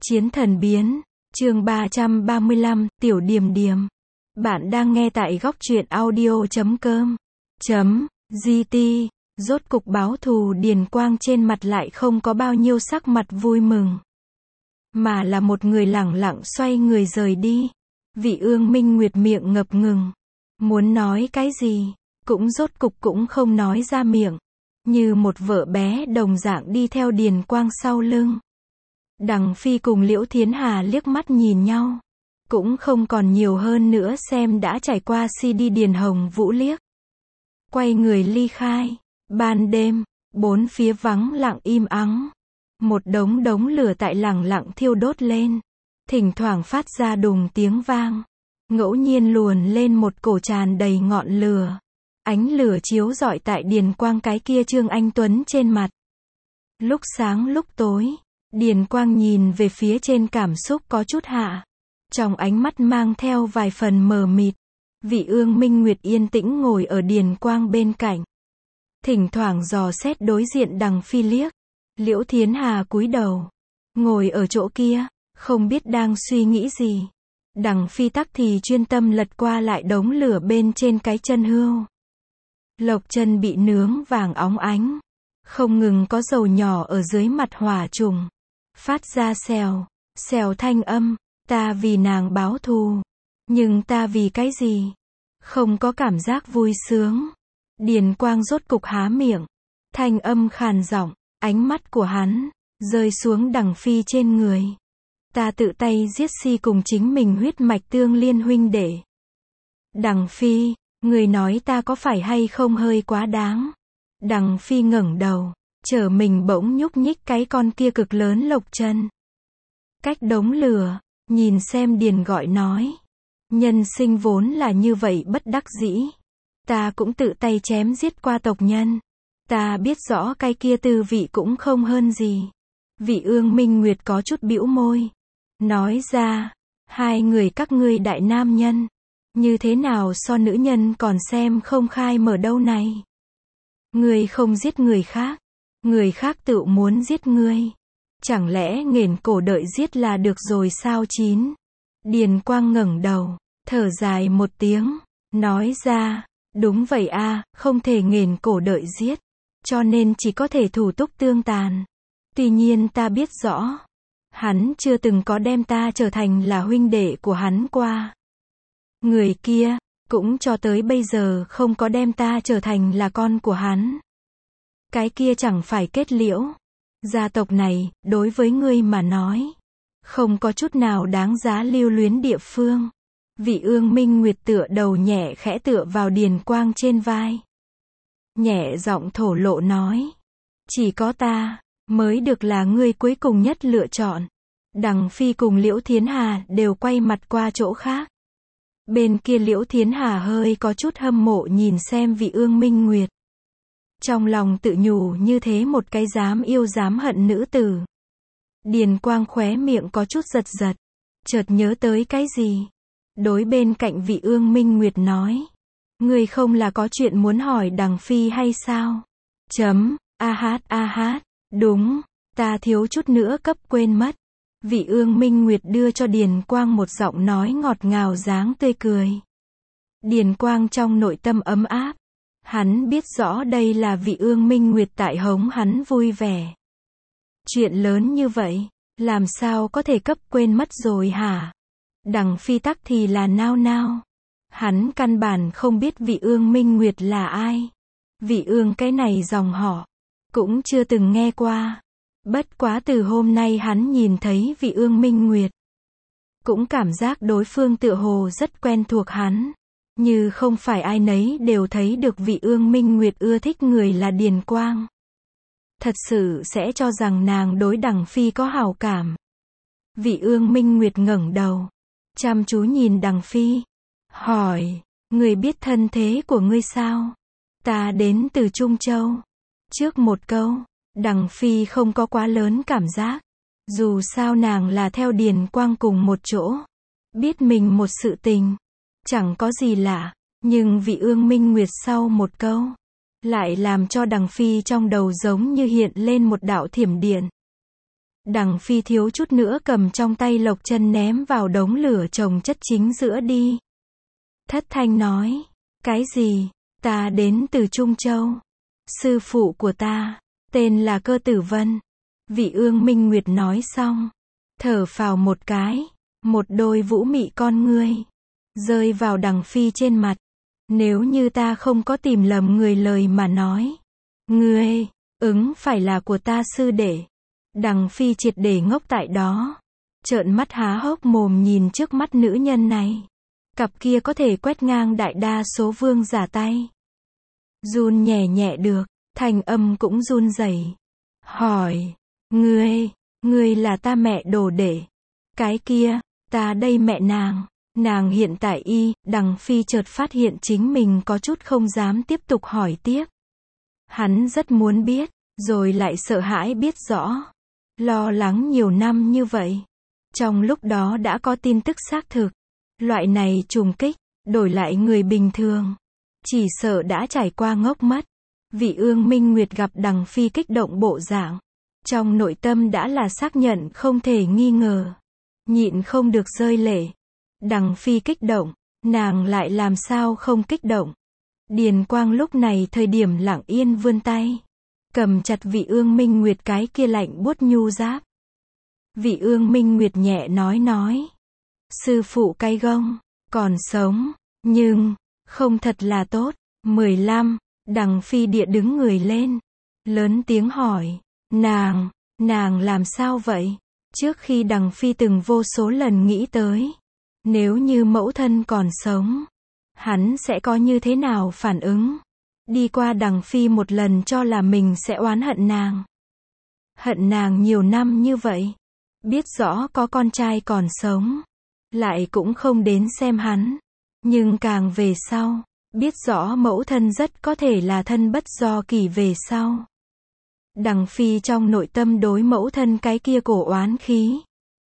Chiến thần biến, chương 335, Tiểu Điềm Điềm. Bạn đang nghe tại góc truyện audio.com. GT, rốt cục báo thù. Điền Quang trên mặt lại không có bao nhiêu sắc mặt vui mừng, mà là một người lẳng lặng xoay người rời đi. Vị Ương Minh Nguyệt miệng ngập ngừng, muốn nói cái gì, cũng rốt cục cũng không nói ra miệng, như một vợ bé đồng dạng đi theo Điền Quang sau lưng. Đằng Phi cùng Liễu Thiến Hà liếc mắt nhìn nhau, cũng không còn nhiều hơn nữa xem đã trải qua CD. Điền Hồng Vũ liếc, quay người ly khai. Ban đêm, bốn phía vắng lặng im ắng, một đống lửa tại lẳng lặng thiêu đốt lên, thỉnh thoảng phát ra đùng tiếng vang, ngẫu nhiên luồn lên một cổ tràn đầy ngọn lửa. Ánh lửa chiếu rọi tại Điền Quang cái kia trương anh tuấn trên mặt. Lúc sáng lúc tối, Điền Quang nhìn về phía trên, cảm xúc có chút hạ, trong ánh mắt mang theo vài phần mờ mịt. Vị Ương Minh Nguyệt yên tĩnh ngồi ở Điền Quang bên cạnh, thỉnh thoảng dò xét đối diện Đằng Phi liếc. Liễu Thiến Hà cúi đầu, ngồi ở chỗ kia, không biết đang suy nghĩ gì. Đằng Phi tắc thì chuyên tâm lật qua lại đống lửa bên trên cái chân hươu. Lộc chân bị nướng vàng óng ánh, không ngừng có dầu nhỏ ở dưới mặt hỏa trùng, phát ra xèo, xèo thanh âm. Ta vì nàng báo thù, nhưng ta vì cái gì? Không có cảm giác vui sướng. Điền Quang rốt cục há miệng, thanh âm khàn giọng, ánh mắt của hắn rơi xuống Đằng Phi trên người. Ta tự tay giết Si cùng chính mình huyết mạch tương liên huynh đệ. Đằng Phi, người nói ta có phải hay không hơi quá đáng? Đằng Phi ngẩng đầu, trở mình bỗng nhúc nhích cái con kia cực lớn lộc chân. Cách đống lửa, nhìn xem Điền gọi nói. Nhân sinh vốn là như vậy bất đắc dĩ. Ta cũng tự tay chém giết qua tộc nhân. Ta biết rõ cái kia tư vị cũng không hơn gì. Vị Ương Minh Nguyệt có chút bĩu môi, nói ra, hai người các ngươi đại nam nhân, như thế nào so nữ nhân còn xem không khai mở đâu này. Ngươi không giết người khác tự muốn giết ngươi. Chẳng lẽ nghển cổ đợi giết là được rồi sao? Điền Quang ngẩng đầu, thở dài một tiếng, nói ra, đúng vậy a, không thể nghển cổ đợi giết, cho nên chỉ có thể thủ túc tương tàn. Tuy nhiên ta biết rõ, hắn chưa từng có đem ta trở thành là huynh đệ của hắn qua. Người kia, cũng cho tới bây giờ không có đem ta trở thành là con của hắn. Cái kia chẳng phải kết liễu. Gia tộc này, đối với ngươi mà nói, không có chút nào đáng giá lưu luyến địa phương. Vị Ương Minh Nguyệt tựa đầu nhẹ khẽ tựa vào Điền Quang trên vai, nhẹ giọng thổ lộ nói, chỉ có ta mới được là ngươi cuối cùng nhất lựa chọn. Đằng Phi cùng Liễu Thiến Hà đều quay mặt qua chỗ khác. Bên kia Liễu Thiến Hà hơi có chút hâm mộ nhìn xem vị Ương Minh Nguyệt, trong lòng tự nhủ như thế một cái dám yêu dám hận nữ tử. Điền Quang khóe miệng có chút giật giật, chợt nhớ tới cái gì, đối bên cạnh vị Ương Minh Nguyệt nói, ngươi không là có chuyện muốn hỏi Đằng Phi hay sao? A hát, đúng, ta thiếu chút nữa cấp quên mất. Vị Ương Minh Nguyệt đưa cho Điền Quang một giọng nói ngọt ngào dáng tươi cười. Điền Quang trong nội tâm ấm áp, hắn biết rõ đây là vị Ương Minh Nguyệt tại hống hắn vui vẻ. Chuyện lớn như vậy, làm sao có thể cấp quên mất rồi hả? Đằng Phi tắc thì là nao nao. Hắn căn bản không biết vị Ương Minh Nguyệt là ai. Vị Ương cái này dòng họ, cũng chưa từng nghe qua. Bất quá từ hôm nay hắn nhìn thấy vị Ương Minh Nguyệt, cũng cảm giác đối phương tựa hồ rất quen thuộc hắn. Như không phải ai nấy đều thấy được vị Ương Minh Nguyệt ưa thích người là Điền Quang. Thật sự sẽ cho rằng nàng đối Đằng Phi có hảo cảm. Vị Ương Minh Nguyệt ngẩng đầu, chăm chú nhìn Đằng Phi, hỏi, người biết thân thế của ngươi sao? Ta đến từ Trung Châu. Trước một câu, Đằng Phi không có quá lớn cảm giác. Dù sao nàng là theo Điền Quang cùng một chỗ, biết mình một sự tình, chẳng có gì lạ. Nhưng vị Ương Minh Nguyệt sau một câu, lại làm cho Đằng Phi trong đầu giống như hiện lên một đạo thiểm điện. Đằng Phi thiếu chút nữa cầm trong tay Lộc Chân ném vào đống lửa chồng chất chính giữa đi. Thất thanh nói, cái gì? Ta đến từ Trung Châu. Sư phụ của ta, tên là Cơ Tử Vân. Vị Ương Minh Nguyệt nói xong, thở phào một cái, một đôi vũ mị con ngươi rơi vào Đằng Phi trên mặt. Nếu như ta không có tìm lầm người lời mà nói, ngươi, phải là của ta sư đệ. Đằng Phi triệt để ngốc tại đó, trợn mắt há hốc mồm nhìn trước mắt nữ nhân này. Cặp kia có thể quét ngang đại đa số vương giả tay. Run nhẹ nhẹ được, thanh âm cũng run rẩy. Hỏi, ngươi là ta mẹ đồ đệ. Cái kia, ta đây mẹ nàng. Nàng hiện tại Đằng Phi chợt phát hiện chính mình có chút không dám tiếp tục hỏi tiếp. Hắn rất muốn biết, rồi lại sợ hãi biết rõ. Lo lắng nhiều năm như vậy. Trong lúc đó đã có tin tức xác thực. Loại này trùng kích, đổi lại người bình thường. Chỉ sợ đã trải qua ngốc mất. Vị Ương Minh Nguyệt gặp Đằng Phi kích động bộ dạng. Trong nội tâm đã là xác nhận không thể nghi ngờ. Nhịn không được rơi lệ. Đằng Phi kích động, nàng lại làm sao không kích động. Điền Quang lúc này thời điểm lặng yên vươn tay. Cầm chặt vị Ương Minh Nguyệt cái kia lạnh buốt nhu giáp. Vị Ương Minh Nguyệt nhẹ nói. Sư phụ cái gông, còn sống, nhưng, không thật là tốt. 15, Đằng Phi địa đứng người lên. Lớn tiếng hỏi, nàng làm sao vậy? Trước khi Đằng Phi từng vô số lần nghĩ tới. Nếu như mẫu thân còn sống, hắn sẽ có như thế nào phản ứng? Đi qua Đằng Phi một lần cho là mình sẽ oán hận nàng. Hận nàng nhiều năm như vậy. Biết rõ có con trai còn sống. Lại cũng không đến xem hắn. Nhưng càng về sau, biết rõ mẫu thân rất có thể là thân bất do kỳ về sau. Đằng Phi trong nội tâm đối mẫu thân cái kia cổ oán khí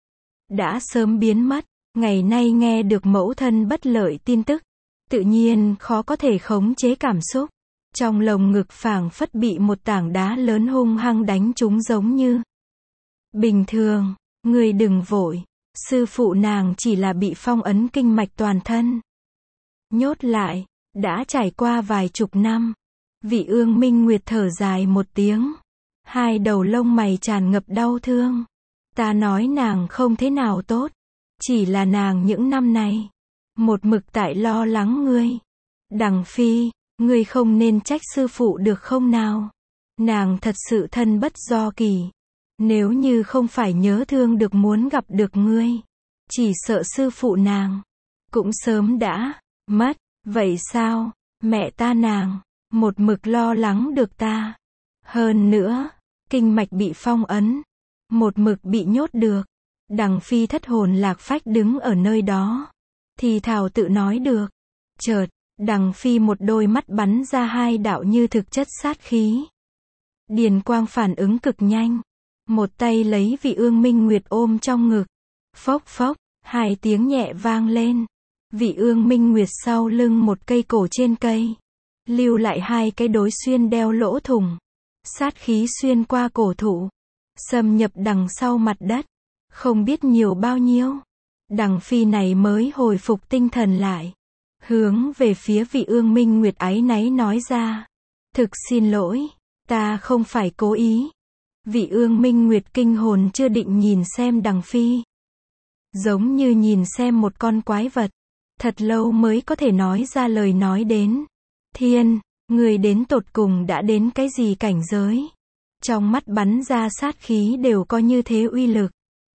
đã sớm biến mất. Ngày nay nghe được mẫu thân bất lợi tin tức, tự nhiên khó có thể khống chế cảm xúc. Trong lồng ngực phảng phất bị một tảng đá lớn hung hăng đánh trúng giống như. Bình thường, người đừng vội, sư phụ nàng chỉ là bị phong ấn kinh mạch toàn thân. Nhốt lại, đã trải qua vài chục năm. Vị Ương Minh Nguyệt thở dài một tiếng. Hai đầu lông mày tràn ngập đau thương. Ta nói nàng không thế nào tốt. Chỉ là nàng những năm này, một mực tại lo lắng ngươi. Đằng Phi, ngươi không nên trách sư phụ được không nào? Nàng thật sự thân bất do kỳ. Nếu như không phải nhớ thương được muốn gặp được ngươi, chỉ sợ sư phụ nàng cũng sớm đã mất. Vậy sao? Mẹ ta nàng một mực lo lắng được ta. Hơn nữa, kinh mạch bị phong ấn, một mực bị nhốt được. Đằng Phi thất hồn lạc phách đứng ở nơi đó. Thì thào tự nói được. Chợt, Đằng Phi một đôi mắt bắn ra hai đạo như thực chất sát khí. Điền Quang phản ứng cực nhanh. Một tay lấy vị Ương Minh Nguyệt ôm trong ngực. Phốc phốc, hai tiếng nhẹ vang lên. Vị Ương Minh Nguyệt sau lưng một cây cổ trên cây. Lưu lại hai cái đối xuyên đeo lỗ thủng. Sát khí xuyên qua cổ thụ. Xâm nhập đằng sau mặt đất. Không biết nhiều bao nhiêu. Đằng Phi này mới hồi phục tinh thần lại. Hướng về phía vị Ương Minh Nguyệt áy náy nói ra. Thực xin lỗi, ta không phải cố ý. Vị Ương Minh Nguyệt kinh hồn chưa định nhìn xem Đằng Phi. Giống như nhìn xem một con quái vật. Thật lâu mới có thể nói ra lời nói đến. Thiên, người đến tột cùng đã đến cái gì cảnh giới? Trong mắt bắn ra sát khí đều có như thế uy lực.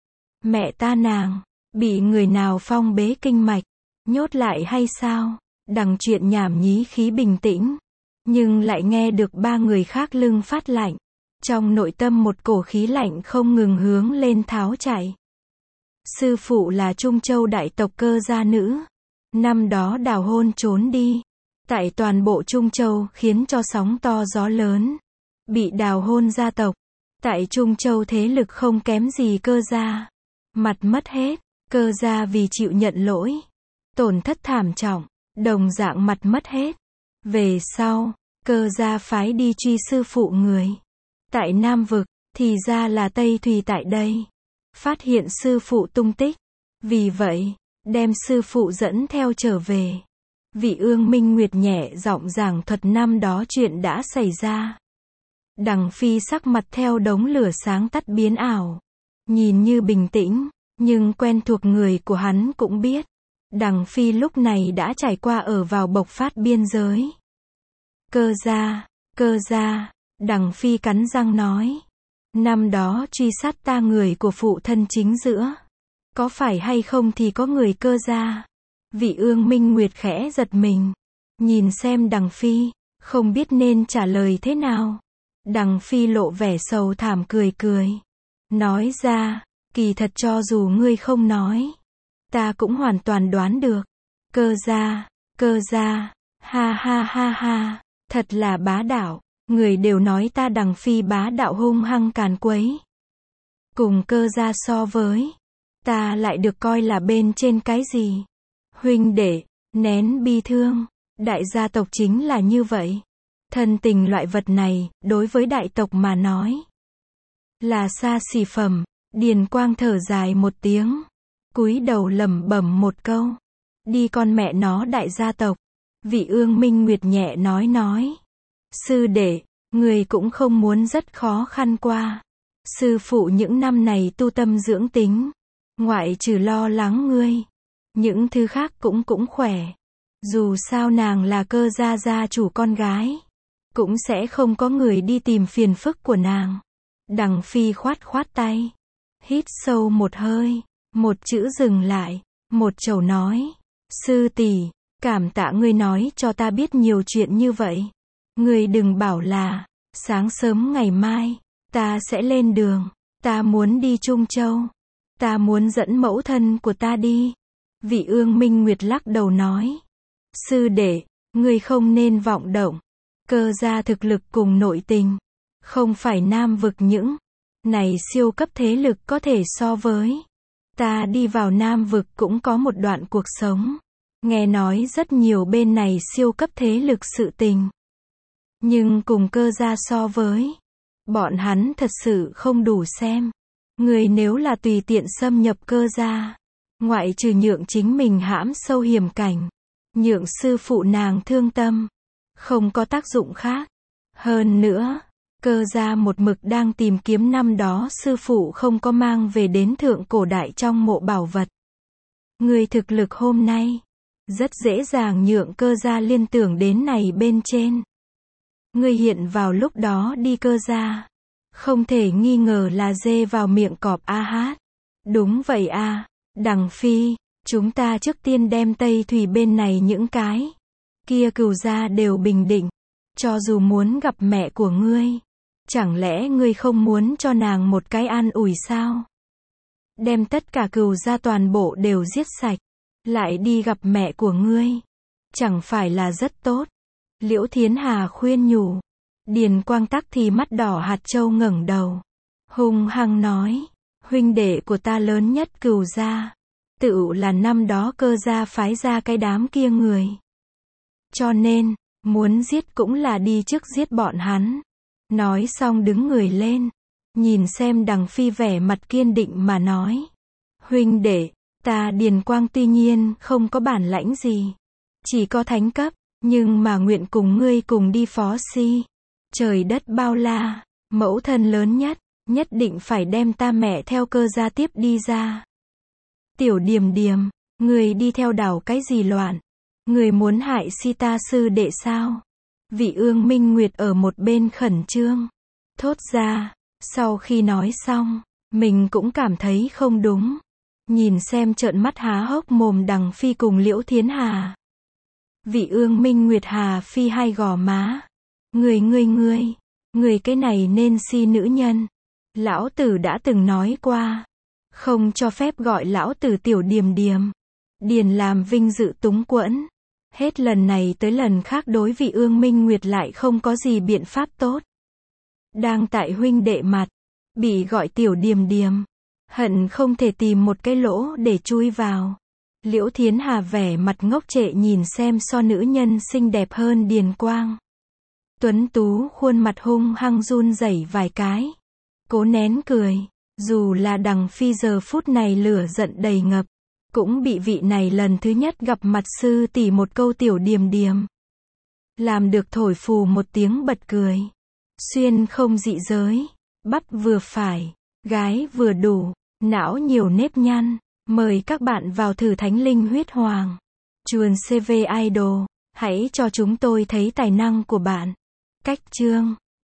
Mẹ ta nàng, bị người nào phong bế kinh mạch, nhốt lại hay sao? Đằng chuyện nhảm nhí khí bình tĩnh. Nhưng lại nghe được ba người khác lưng phát lạnh. Trong nội tâm một cổ khí lạnh không ngừng hướng lên tháo chạy. Sư phụ là Trung Châu đại tộc Cơ gia nữ. Năm đó đào hôn trốn đi. Tại toàn bộ Trung Châu khiến cho sóng to gió lớn. Bị đào hôn gia tộc. Tại Trung Châu thế lực không kém gì Cơ gia. Mặt mất hết. Cơ gia vì chịu nhận lỗi. Tổn thất thảm trọng. Đồng dạng mặt mất hết. Về sau, Cơ gia phái đi truy sư phụ người. Tại Nam Vực, Thì ra là Tây Thùy tại đây. Phát hiện sư phụ tung tích. Vì vậy, đem sư phụ dẫn theo trở về. Vị Ương Minh Nguyệt nhẹ giọng giảng thuật năm đó chuyện đã xảy ra. Đằng Phi sắc mặt theo đống lửa sáng tắt biến ảo. Nhìn như bình tĩnh, nhưng quen thuộc người của hắn cũng biết. Đằng Phi lúc này đã trải qua ở vào bộc phát biên giới. Cơ gia, Đằng Phi cắn răng nói. Năm đó truy sát ta người của phụ thân chính giữa. Có phải hay không thì có người Cơ gia. Vị Ương Minh Nguyệt khẽ giật mình. Nhìn xem Đằng Phi, không biết nên trả lời thế nào. Đằng Phi lộ vẻ sầu thảm cười cười. Nói ra, kỳ thật cho dù ngươi không nói, ta cũng hoàn toàn đoán được. Cơ gia, ha ha ha ha, thật là bá đạo. Người đều nói ta Đằng Phi bá đạo hung hăng càn quấy. Cùng Cơ gia so với, ta lại được coi là bên trên cái gì? Huynh đệ, nén bi thương, đại gia tộc chính là như vậy. Thân tình loại vật này, đối với đại tộc mà nói, là xa xỉ phẩm. Điền Quang thở dài một tiếng, cúi đầu lẩm bẩm một câu. Đi con mẹ nó đại gia tộc. Vị Ương Minh Nguyệt nhẹ nói. Sư đệ, người cũng không muốn rất khó khăn qua. Sư phụ những năm này tu tâm dưỡng tính, ngoại trừ lo lắng ngươi, những thứ khác cũng khỏe. Dù sao nàng là Cơ gia gia chủ con gái, cũng sẽ không có người đi tìm phiền phức của nàng. Đằng Phi khoát tay, hít sâu một hơi, một chữ dừng lại, một chầu nói. Sư tỷ, cảm tạ ngươi nói cho ta biết nhiều chuyện như vậy. Ngươi đừng bảo là, sáng sớm ngày mai, ta sẽ lên đường. Ta muốn đi Trung Châu. Ta muốn dẫn mẫu thân của ta đi. Vị Ương Minh Nguyệt lắc đầu nói. Sư đệ, ngươi không nên vọng động. Cơ gia thực lực cùng nội tình, không phải Nam vực những này siêu cấp thế lực có thể so với. Ta đi vào Nam vực cũng có một đoạn cuộc sống. Nghe nói rất nhiều bên này siêu cấp thế lực sự tình. Nhưng cùng Cơ gia so với, bọn hắn thật sự không đủ xem. Người nếu là tùy tiện xâm nhập Cơ gia, ngoại trừ nhượng chính mình hãm sâu hiểm cảnh, nhượng sư phụ nàng thương tâm, không có tác dụng khác. Hơn nữa, Cơ gia một mực đang tìm kiếm năm đó sư phụ không có mang về đến thượng cổ đại trong mộ bảo vật. Người thực lực hôm nay, rất dễ dàng nhượng Cơ gia liên tưởng đến này bên trên. Người hiện vào lúc đó đi Cơ gia, không thể nghi ngờ là dê vào miệng cọp a hát. Đúng vậy a, Đằng Phi, chúng ta trước tiên đem Tây Thùy bên này những cái kia cừu gia đều bình định. Cho dù muốn gặp mẹ của ngươi, chẳng lẽ ngươi không muốn cho nàng một cái an ủi sao? Đem tất cả cừu gia toàn bộ đều giết sạch, lại đi gặp mẹ của ngươi, chẳng phải là rất tốt? Liễu Thiến Hà khuyên nhủ. Điền Quang Tắc thì mắt đỏ hạt châu ngẩng đầu, hung hăng nói, huynh đệ của ta lớn nhất cừu gia, tự là năm đó Cơ gia phái ra cái đám kia người. Cho nên, muốn giết cũng là đi trước giết bọn hắn. Nói xong đứng người lên, nhìn xem Đằng Phi vẻ mặt kiên định mà nói. Huynh đệ, ta Điền Quang tuy nhiên không có bản lãnh gì, chỉ có thánh cấp, nhưng mà nguyện cùng ngươi cùng đi phó si. Trời đất bao la, mẫu thân lớn nhất, nhất định phải đem ta mẹ theo Cơ gia tiếp đi ra. Tiểu Điềm Điềm, người đi theo đảo cái gì loạn? Người muốn hại si ta sư đệ sao? Vị Ương Minh Nguyệt ở một bên khẩn trương, thốt ra. Sau khi nói xong, mình cũng cảm thấy không đúng. Nhìn xem trợn mắt há hốc mồm Đằng Phi cùng Liễu Thiến Hà. Vị Ương Minh Nguyệt hà phi hai gò má. Người cái này nên si nữ nhân. Lão tử đã từng nói qua, không cho phép gọi lão tử Tiểu Điềm Điềm. Điền làm vinh dự túng quẫn. Hết lần này tới lần khác đối vị Ương Minh Nguyệt lại không có gì biện pháp tốt. Đang tại huynh đệ mặt, bị gọi Tiểu Điềm Điềm, hận không thể tìm một cái lỗ để chui vào. Liễu Thiến Hà vẻ mặt ngốc trệ nhìn xem so nữ nhân xinh đẹp hơn Điền Quang. Tuấn tú khuôn mặt hung hăng run rẩy vài cái. cố nén cười. Dù là Đằng Phi giờ phút này lửa giận đầy ngập, cũng bị vị này lần thứ nhất gặp mặt sư tỷ một câu tiểu điềm điềm làm được thổi phù một tiếng bật cười. Xuyên không dị giới, bắp vừa phải, gái vừa đủ, não nhiều nếp nhăn. Mời các bạn vào thử Thánh Linh Huyết Hoàng. Chuồn CV Idol, hãy cho chúng tôi thấy tài năng của bạn. Cách chương